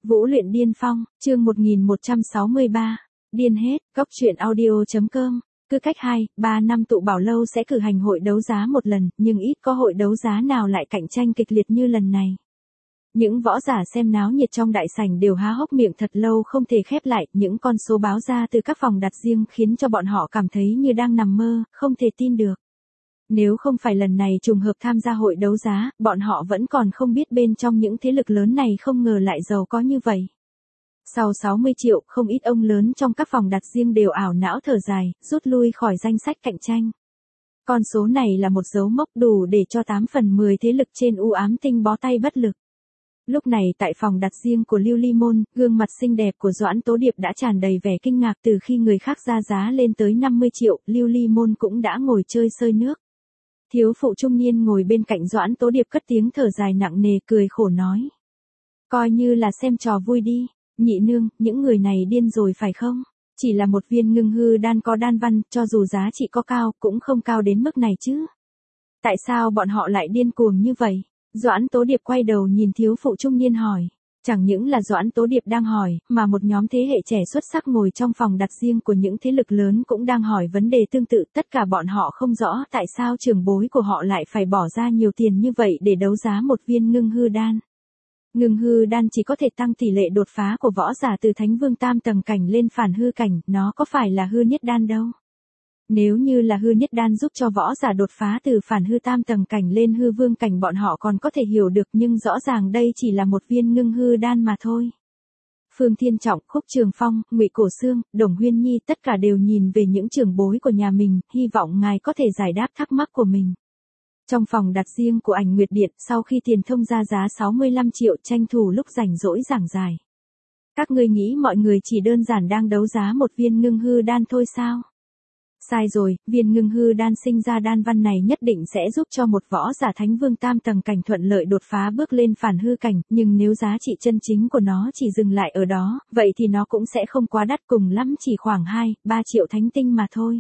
Vũ luyện điên phong, chương 1163. Điên hết, góc truyện audio.com. Cứ cách 2-3 năm tụ bảo lâu sẽ cử hành hội đấu giá một lần, nhưng ít có hội đấu giá nào lại cạnh tranh kịch liệt như lần này. Những võ giả xem náo nhiệt trong đại sảnh đều há hốc miệng thật lâu không thể khép lại, những con số báo ra từ các phòng đặt riêng khiến cho bọn họ cảm thấy như đang nằm mơ, không thể tin được. Nếu không phải lần này trùng hợp tham gia hội đấu giá, bọn họ vẫn còn không biết bên trong những thế lực lớn này không ngờ lại giàu có như vậy. Sau 60 triệu, không ít ông lớn trong các phòng đặt riêng đều ảo não thở dài, rút lui khỏi danh sách cạnh tranh. Con số này là một dấu mốc đủ để cho 8 phần 10 thế lực trên u ám tinh bó tay bất lực. Lúc này tại phòng đặt riêng của Lưu Ly Môn, gương mặt xinh đẹp của Doãn Tố Điệp đã tràn đầy vẻ kinh ngạc từ khi người khác ra giá lên tới 50 triệu, Lưu Ly Môn cũng đã ngồi chơi sơi nước. Thiếu phụ trung niên ngồi bên cạnh Doãn Tố Điệp cất tiếng thở dài nặng nề cười khổ nói. Coi như là xem trò vui đi, nhị nương, những người này điên rồi phải không? Chỉ là một viên ngưng hư đan có đan văn, cho dù giá trị có cao, cũng không cao đến mức này chứ. Tại sao bọn họ lại điên cuồng như vậy? Doãn Tố Điệp quay đầu nhìn thiếu phụ trung niên hỏi. Chẳng những là Doãn Tố Điệp đang hỏi, mà một nhóm thế hệ trẻ xuất sắc ngồi trong phòng đặt riêng của những thế lực lớn cũng đang hỏi vấn đề tương tự. Tất cả bọn họ không rõ tại sao trưởng bối của họ lại phải bỏ ra nhiều tiền như vậy để đấu giá một viên ngưng hư đan. Ngưng hư đan chỉ có thể tăng tỷ lệ đột phá của võ giả từ thánh vương tam tầng cảnh lên phản hư cảnh, nó có phải là hư niết đan đâu. Nếu như là hư niết đan giúp cho võ giả đột phá từ phản hư tam tầng cảnh lên hư vương cảnh bọn họ còn có thể hiểu được, nhưng rõ ràng đây chỉ là một viên ngưng hư đan mà thôi. Phương Thiên Trọng, Khúc Trường Phong, Ngụy Cổ Xương, Đồng Huyên Nhi tất cả đều nhìn về những trưởng bối của nhà mình, hy vọng ngài có thể giải đáp thắc mắc của mình. Trong phòng đặt riêng của Ảnh Nguyệt Điện, sau khi Tiền Thông ra giá 65 triệu tranh thủ lúc rảnh rỗi giảng giải. Các ngươi nghĩ mọi người chỉ đơn giản đang đấu giá một viên ngưng hư đan thôi sao? Sai rồi, viên ngưng hư đan sinh ra đan văn này nhất định sẽ giúp cho một võ giả thánh vương tam tầng cảnh thuận lợi đột phá bước lên phản hư cảnh, nhưng nếu giá trị chân chính của nó chỉ dừng lại ở đó, vậy thì nó cũng sẽ không quá đắt, cùng lắm chỉ khoảng 2-3 triệu thánh tinh mà thôi.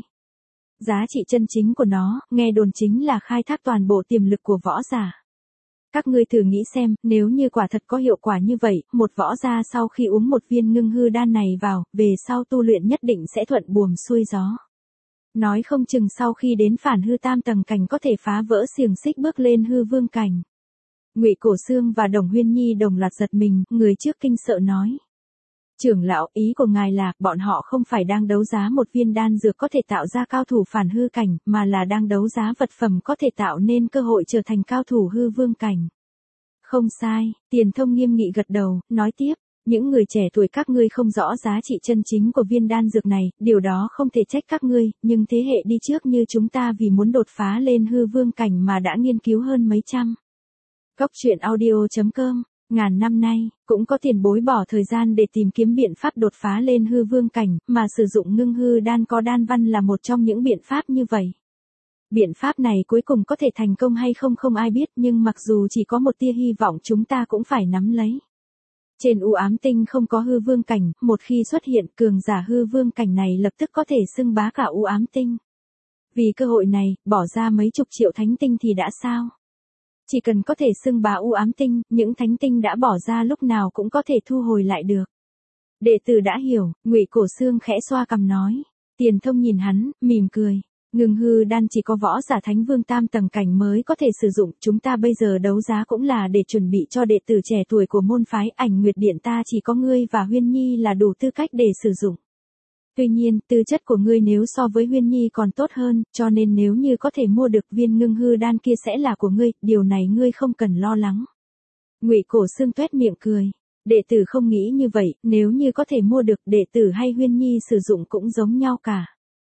Giá trị chân chính của nó, nghe đồn chính là khai thác toàn bộ tiềm lực của võ giả. Các ngươi thử nghĩ xem, nếu như quả thật có hiệu quả như vậy, một võ gia sau khi uống một viên ngưng hư đan này vào, về sau tu luyện nhất định sẽ thuận buồm xuôi gió. Nói không chừng sau khi đến phản hư tam tầng cảnh có thể phá vỡ xiềng xích bước lên hư vương cảnh. Ngụy Cổ Xương và Đồng Huyên Nhi đồng loạt giật mình, người trước kinh sợ nói. Trưởng lão, ý của ngài là, bọn họ không phải đang đấu giá một viên đan dược có thể tạo ra cao thủ phản hư cảnh, mà là đang đấu giá vật phẩm có thể tạo nên cơ hội trở thành cao thủ hư vương cảnh. Không sai, Tiền Thông nghiêm nghị gật đầu, nói tiếp. Những người trẻ tuổi các ngươi không rõ giá trị chân chính của viên đan dược này, điều đó không thể trách các ngươi, nhưng thế hệ đi trước như chúng ta vì muốn đột phá lên hư vương cảnh mà đã nghiên cứu hơn mấy trăm. Góc truyện audio.com, ngàn năm nay, cũng có tiền bối bỏ thời gian để tìm kiếm biện pháp đột phá lên hư vương cảnh, mà sử dụng ngưng hư đan có đan văn là một trong những biện pháp như vậy. Biện pháp này cuối cùng có thể thành công hay không không ai biết, nhưng mặc dù chỉ có một tia hy vọng chúng ta cũng phải nắm lấy. Trên u ám tinh không có hư vương cảnh, một khi xuất hiện cường giả hư vương cảnh này lập tức có thể xưng bá cả u ám tinh. Vì cơ hội này, bỏ ra mấy chục triệu thánh tinh thì đã sao? Chỉ cần có thể xưng bá u ám tinh, những thánh tinh đã bỏ ra lúc nào cũng có thể thu hồi lại được. Đệ tử đã hiểu, Ngụy Cổ Xương khẽ xoa cằm nói. Tiền Thông nhìn hắn, mỉm cười. Ngưng hư đan chỉ có võ giả thánh vương tam tầng cảnh mới có thể sử dụng, chúng ta bây giờ đấu giá cũng là để chuẩn bị cho đệ tử trẻ tuổi của môn phái Ảnh Nguyệt Điện ta, chỉ có ngươi và Huyên Nhi là đủ tư cách để sử dụng. Tuy nhiên, tư chất của ngươi nếu so với Huyên Nhi còn tốt hơn, cho nên nếu như có thể mua được viên ngưng hư đan kia sẽ là của ngươi, điều này ngươi không cần lo lắng. Ngụy Cổ Xương tuét miệng cười. Đệ tử không nghĩ như vậy, nếu như có thể mua được, đệ tử hay Huyên Nhi sử dụng cũng giống nhau cả.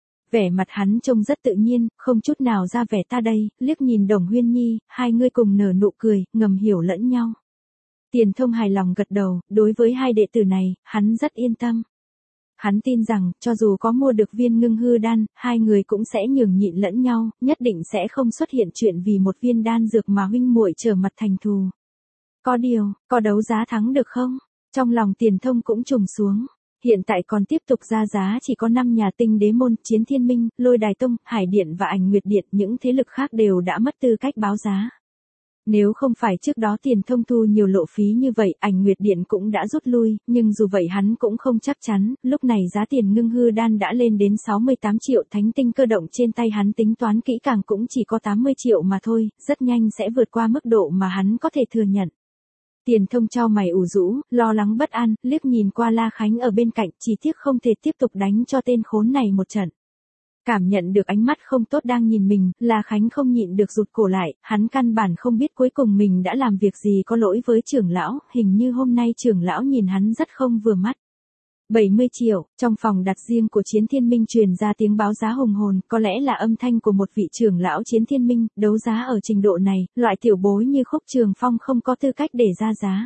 Vẻ mặt hắn trông rất tự nhiên, không chút nào ra vẻ ta đây, liếc nhìn Đồng Huyên Nhi, hai người cùng nở nụ cười, ngầm hiểu lẫn nhau. Tiền Thông hài lòng gật đầu, đối với hai đệ tử này, hắn rất yên tâm. Hắn tin rằng, cho dù có mua được viên ngưng hư đan, hai người cũng sẽ nhường nhịn lẫn nhau, nhất định sẽ không xuất hiện chuyện vì một viên đan dược mà huynh muội trở mặt thành thù. Có điều, có đấu giá thắng được không? Trong lòng Tiền Thông cũng trùng xuống. Hiện tại còn tiếp tục ra giá chỉ có 5 nhà Tinh Đế Môn, Chiến Thiên Minh, Lôi Đài Tông, Hải Điện và Ảnh Nguyệt Điện, những thế lực khác đều đã mất tư cách báo giá. Nếu không phải trước đó Tiền Thông thu nhiều lộ phí như vậy, Ảnh Nguyệt Điện cũng đã rút lui, nhưng dù vậy hắn cũng không chắc chắn, lúc này giá tiền ngưng hư đan đã lên đến 68 triệu, thánh tinh cơ động trên tay hắn tính toán kỹ càng cũng chỉ có 80 triệu mà thôi, rất nhanh sẽ vượt qua mức độ mà hắn có thể thừa nhận. Tiền Thông chau mày ủ rũ, lo lắng bất an, liếc nhìn qua La Khánh ở bên cạnh, chỉ tiếc không thể tiếp tục đánh cho tên khốn này một trận. Cảm nhận được ánh mắt không tốt đang nhìn mình, La Khánh không nhịn được rụt cổ lại, hắn căn bản không biết cuối cùng mình đã làm việc gì có lỗi với trưởng lão, hình như hôm nay trưởng lão nhìn hắn rất không vừa mắt. 70 triệu, trong phòng đặt riêng của Chiến Thiên Minh truyền ra tiếng báo giá hùng hồn, có lẽ là âm thanh của một vị trưởng lão Chiến Thiên Minh, đấu giá ở trình độ này, loại tiểu bối như Khúc Trường Phong không có tư cách để ra giá.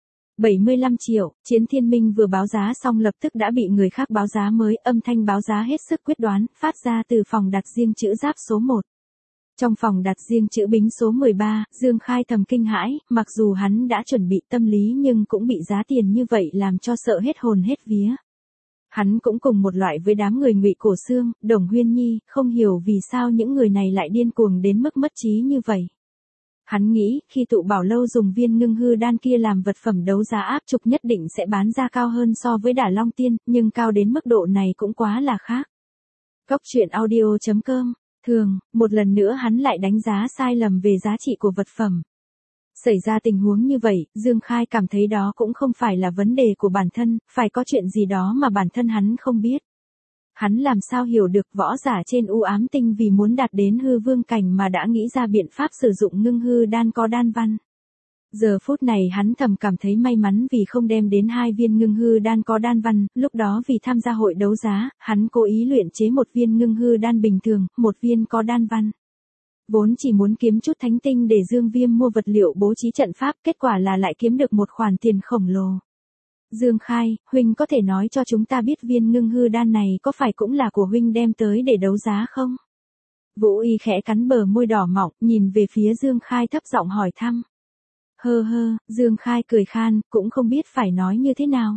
75 triệu, Chiến Thiên Minh vừa báo giá xong lập tức đã bị người khác báo giá mới, âm thanh báo giá hết sức quyết đoán, phát ra từ phòng đặt riêng chữ giáp số 1. Trong phòng đặt riêng chữ bính số 13, Dương Khai thầm kinh hãi, mặc dù hắn đã chuẩn bị tâm lý nhưng cũng bị giá tiền như vậy làm cho sợ hết hồn hết vía. Hắn cũng cùng một loại với đám người Ngụy Cổ Xương, Đồng Huyên Nhi, không hiểu vì sao những người này lại điên cuồng đến mức mất trí như vậy. Hắn nghĩ, khi tụ bảo lâu dùng viên ngưng hư đan kia làm vật phẩm đấu giá áp trục nhất định sẽ bán ra cao hơn so với Đả Long Tiên, nhưng cao đến mức độ này cũng quá là khác. Cốc truyện audio.com. Thường, một lần nữa hắn lại đánh giá sai lầm về giá trị của vật phẩm. Xảy ra tình huống như vậy, Dương Khai cảm thấy đó cũng không phải là vấn đề của bản thân, phải có chuyện gì đó mà bản thân hắn không biết. Hắn làm sao hiểu được võ giả trên u ám tinh vì muốn đạt đến hư vương cảnh mà đã nghĩ ra biện pháp sử dụng ngưng hư đan có đan văn. Giờ phút này hắn thầm cảm thấy may mắn vì không đem đến 2 viên ngưng hư đan có đan văn, lúc đó vì tham gia hội đấu giá, hắn cố ý luyện chế 1 viên ngưng hư đan bình thường, 1 viên có đan văn. Vốn chỉ muốn kiếm chút thánh tinh để Dương Viêm mua vật liệu bố trí trận pháp, kết quả là lại kiếm được một khoản tiền khổng lồ. Dương Khai, huynh có thể nói cho chúng ta biết viên ngưng hư đan này có phải cũng là của huynh đem tới để đấu giá không? Vũ Y khẽ cắn bờ môi đỏ mọng, nhìn về phía Dương Khai thấp giọng hỏi thăm. Hơ hơ, Dương Khai cười khan, cũng không biết phải nói như thế nào.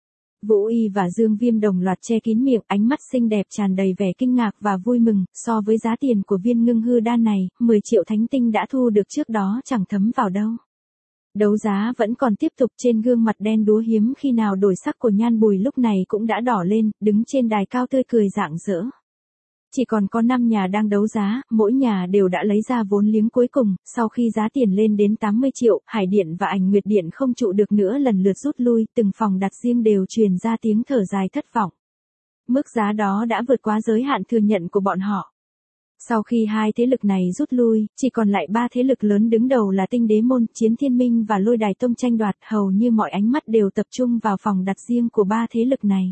Vũ Y và Dương Viêm đồng loạt che kín miệng, ánh mắt xinh đẹp tràn đầy vẻ kinh ngạc và vui mừng, so với giá tiền của viên ngưng hư đan này, 10 triệu thánh tinh đã thu được trước đó chẳng thấm vào đâu. Đấu giá vẫn còn tiếp tục, trên gương mặt đen đúa hiếm khi nào đổi sắc của Nhan Bùi lúc này cũng đã đỏ lên, đứng trên đài cao tươi cười rạng rỡ. Chỉ còn có 5 nhà đang đấu giá, mỗi nhà đều đã lấy ra vốn liếng cuối cùng, sau khi giá tiền lên đến 80 triệu, Hải Điện và Ảnh Nguyệt Điện không trụ được nữa lần lượt rút lui, từng phòng đặt riêng đều truyền ra tiếng thở dài thất vọng. Mức giá đó đã vượt quá giới hạn thừa nhận của bọn họ. Sau khi 2 thế lực này rút lui, chỉ còn lại 3 thế lực lớn đứng đầu là Tinh Đế Môn, Chiến Thiên Minh và Lôi Đài Tông tranh đoạt, hầu như mọi ánh mắt đều tập trung vào phòng đặt riêng của 3 thế lực này.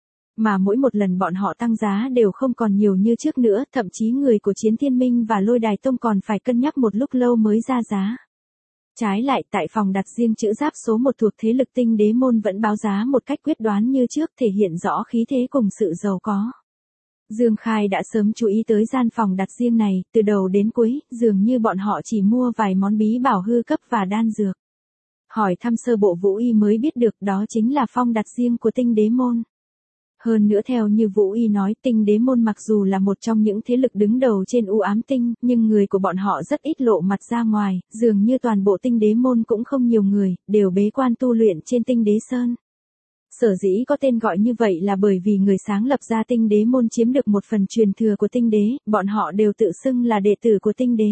Mà mỗi một lần bọn họ tăng giá đều không còn nhiều như trước nữa, thậm chí người của Chiến Thiên Minh và Lôi Đài Tông còn phải cân nhắc một lúc lâu mới ra giá. Trái lại, tại phòng đặt riêng chữ giáp số 1 thuộc thế lực Tinh Đế Môn vẫn báo giá một cách quyết đoán như trước, thể hiện rõ khí thế cùng sự giàu có. Dương Khai đã sớm chú ý tới gian phòng đặt riêng này, từ đầu đến cuối, dường như bọn họ chỉ mua vài món bí bảo hư cấp và đan dược. Hỏi thăm sơ bộ Vũ Y mới biết được đó chính là phòng đặt riêng của Tinh Đế Môn. Hơn nữa theo như Vũ Y nói, Tinh Đế Môn mặc dù là một trong những thế lực đứng đầu trên u ám tinh, nhưng người của bọn họ rất ít lộ mặt ra ngoài, dường như toàn bộ Tinh Đế Môn cũng không nhiều người, đều bế quan tu luyện trên Tinh Đế Sơn. Sở dĩ có tên gọi như vậy là bởi vì người sáng lập ra Tinh Đế Môn chiếm được một phần truyền thừa của Tinh Đế, bọn họ đều tự xưng là đệ tử của Tinh Đế.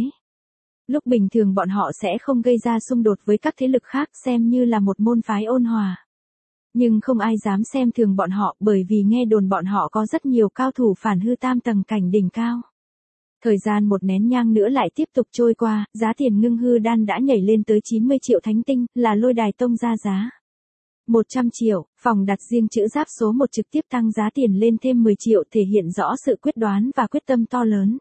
Lúc bình thường bọn họ sẽ không gây ra xung đột với các thế lực khác, xem như là một môn phái ôn hòa. Nhưng không ai dám xem thường bọn họ, bởi vì nghe đồn bọn họ có rất nhiều cao thủ phản hư tam tầng cảnh đỉnh cao. Thời gian một nén nhang nữa lại tiếp tục trôi qua, giá tiền ngưng hư đan đã nhảy lên tới 90 triệu thánh tinh, là Lôi Đài Tông ra giá. 100 triệu, phòng đặt riêng chữ giáp số 1 trực tiếp tăng giá tiền lên thêm 10 triệu, thể hiện rõ sự quyết đoán và quyết tâm to lớn.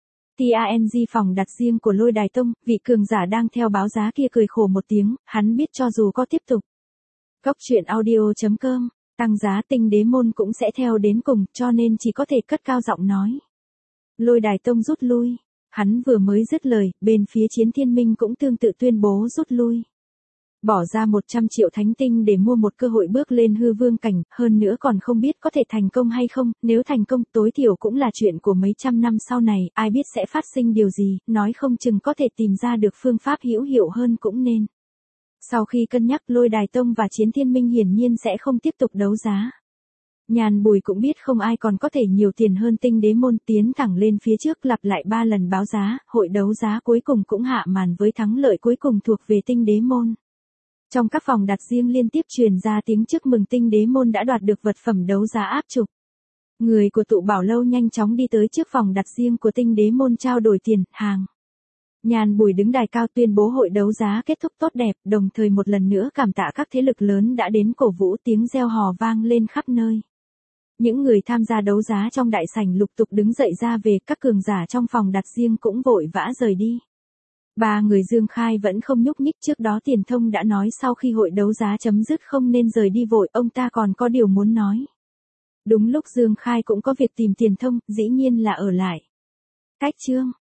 TANG phòng đặt riêng của Lôi Đài Tông, vị cường giả đang theo báo giá kia cười khổ một tiếng, hắn biết cho dù có tiếp tục. Cốc truyện audio.com, tăng giá Tinh Đế Môn cũng sẽ theo đến cùng, cho nên chỉ có thể cất cao giọng nói. Lôi Đài Tông rút lui, hắn vừa mới dứt lời, bên phía Chiến Thiên Minh cũng tương tự tuyên bố rút lui. Bỏ ra 100 triệu thánh tinh để mua một cơ hội bước lên hư vương cảnh, hơn nữa còn không biết có thể thành công hay không, nếu thành công tối thiểu cũng là chuyện của mấy trăm năm sau này, ai biết sẽ phát sinh điều gì, nói không chừng có thể tìm ra được phương pháp hữu hiệu hơn cũng nên. Sau khi cân nhắc Lôi Đài Tông và Chiến Thiên Minh hiển nhiên sẽ không tiếp tục đấu giá. Nhàn Bùi cũng biết không ai còn có thể nhiều tiền hơn Tinh Đế Môn, tiến thẳng lên phía trước lặp lại 3 lần báo giá, hội đấu giá cuối cùng cũng hạ màn với thắng lợi cuối cùng thuộc về Tinh Đế Môn. Trong các phòng đặt riêng liên tiếp truyền ra tiếng chúc mừng Tinh Đế Môn đã đoạt được vật phẩm đấu giá áp trục. Người của tụ bảo lâu nhanh chóng đi tới trước phòng đặt riêng của Tinh Đế Môn trao đổi tiền, hàng. Nhàn Bùi đứng đài cao tuyên bố hội đấu giá kết thúc tốt đẹp, đồng thời một lần nữa cảm tạ các thế lực lớn đã đến cổ vũ, tiếng reo hò vang lên khắp nơi. Những người tham gia đấu giá trong đại sảnh lục tục đứng dậy ra về, các cường giả trong phòng đặt riêng cũng vội vã rời đi. 3 người Dương Khai vẫn không nhúc nhích, trước đó Tiền Thông đã nói sau khi hội đấu giá chấm dứt không nên rời đi vội, ông ta còn có điều muốn nói. Đúng lúc Dương Khai cũng có việc tìm Tiền Thông, dĩ nhiên là ở lại. Cách chương